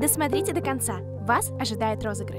Досмотрите до конца. Вас ожидает розыгрыш.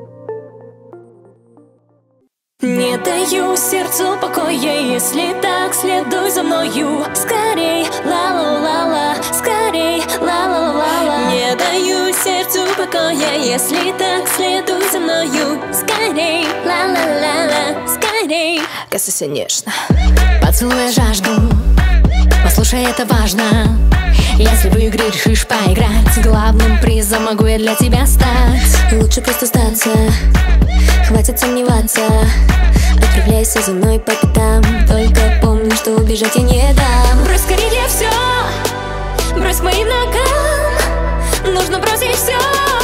Не даю сердцу покоя, если так, следуй за мною. Скорей, ла-ла-ла-ла, скорей, ла-ла-ла-ла. Не даю сердцу покоя, если так, следуй за мною. Скорей, ла-ла-ла-ла, скорей. Касайся нежно, поцелуя жажду. Послушай, это важно. Если в игре решишь поиграть, главным призом могу я для тебя стать. Лучше просто сдаться, хватит сомневаться. Отправляйся за мной по пятам, только помни, что убежать я не дам. Брось скорее все, брось к моим ногам. Нужно бросить все.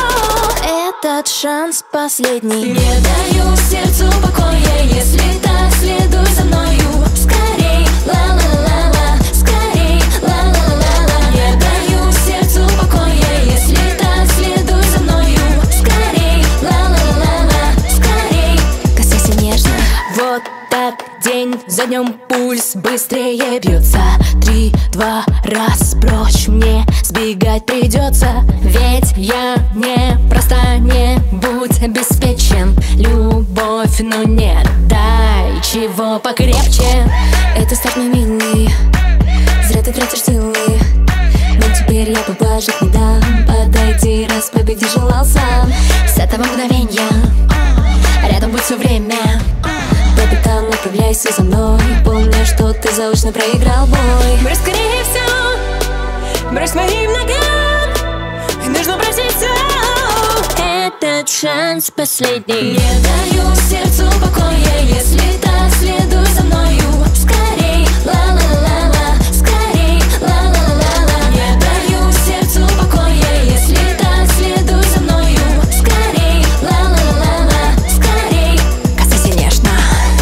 Этот шанс последний. Не даю сердцу покоя, если так, следуй за мною. Скорей, ла-ла-ла-ла, скорей, ла-ла-ла-ла. Не даю сердцу покоя, если так, следуй за мною. Скорей, ла-ла-ла-ла, скорей. Касайся нежно. Вот так день за днем пульс быстрее бьется. 3, 2, раз, прочь мне сбегать придется. Ведь я не просто, не будь обеспечен. Любовь, но нет, дай чего покрепче. Это старт мой милый, зря ты тратишь силы. Но теперь я поблажек не дам. Подойди, раз победи желал сам. С этого мгновенья рядом будь все время. По пятам направляйся за мной. Помни, что ты заочно проиграл бой. Брось скорее все, брось моим ногам. Нужно бросить все. Этот шанс последний. Не даю сердцу покоя, если так, следуй за мною. Скорей, ла-ла-ла-ла, скорей, ла-ла-ла-ла. Не даю сердцу покоя, если так, следуй за мною. Скорей, ла-ла-ла-ла, скорей. Касайся нежно.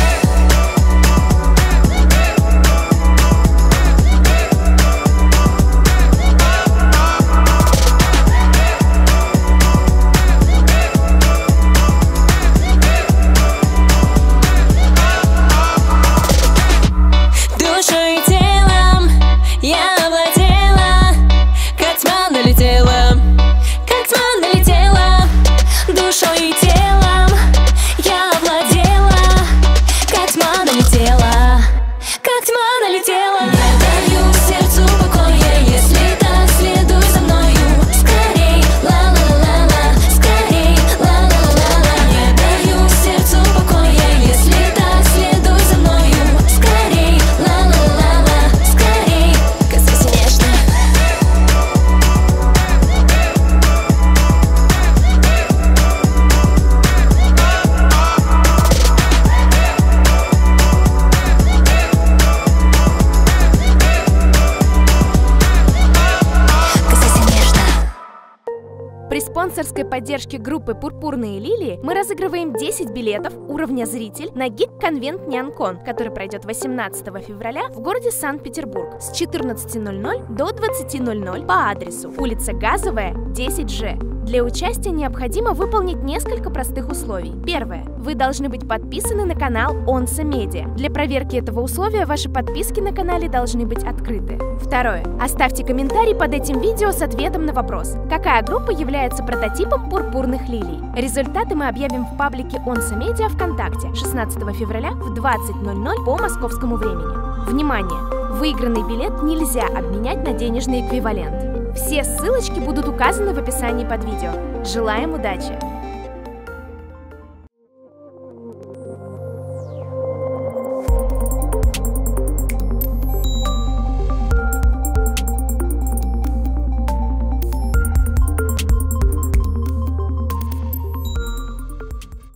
Душой и телом я овладела, как тьма налетела, как тьма налетела. Душой и телом я овладела, как тьма налетела, как тьма налетела. Не даю сердцу покоя, если так, следуй за мною. Скорей, ла-ла-ла-ла, скорей, ла-ла-ла-ла. Не даю сердцу покоя, если так, следуй за мною. Скорей, ла-ла-ла-ла, скорей. Касайся нежно. Касайся нежно. При спонсорской поддержке группы «Пурпурные лилии» мы разыгрываем 10 билетов уровня «Зритель» на гик-конвент «Нянкон», который пройдет 18 февраля в городе Санкт-Петербург с 14:00 до 20:00 по адресу улица Газовая, 10Ж. Для участия необходимо выполнить несколько простых условий. Первое. Вы должны быть подписаны на канал Онса Медиа. Для проверки этого условия ваши подписки на канале должны быть открыты. Второе. Оставьте комментарий под этим видео с ответом на вопрос: какая группа является прототипом пурпурных лилий? Результаты мы объявим в паблике Онса Медиа ВКонтакте 16 февраля в 20:00 по московскому времени. Внимание! Выигранный билет нельзя обменять на денежный эквивалент. Все ссылочки будут указаны в описании под видео. Желаем удачи!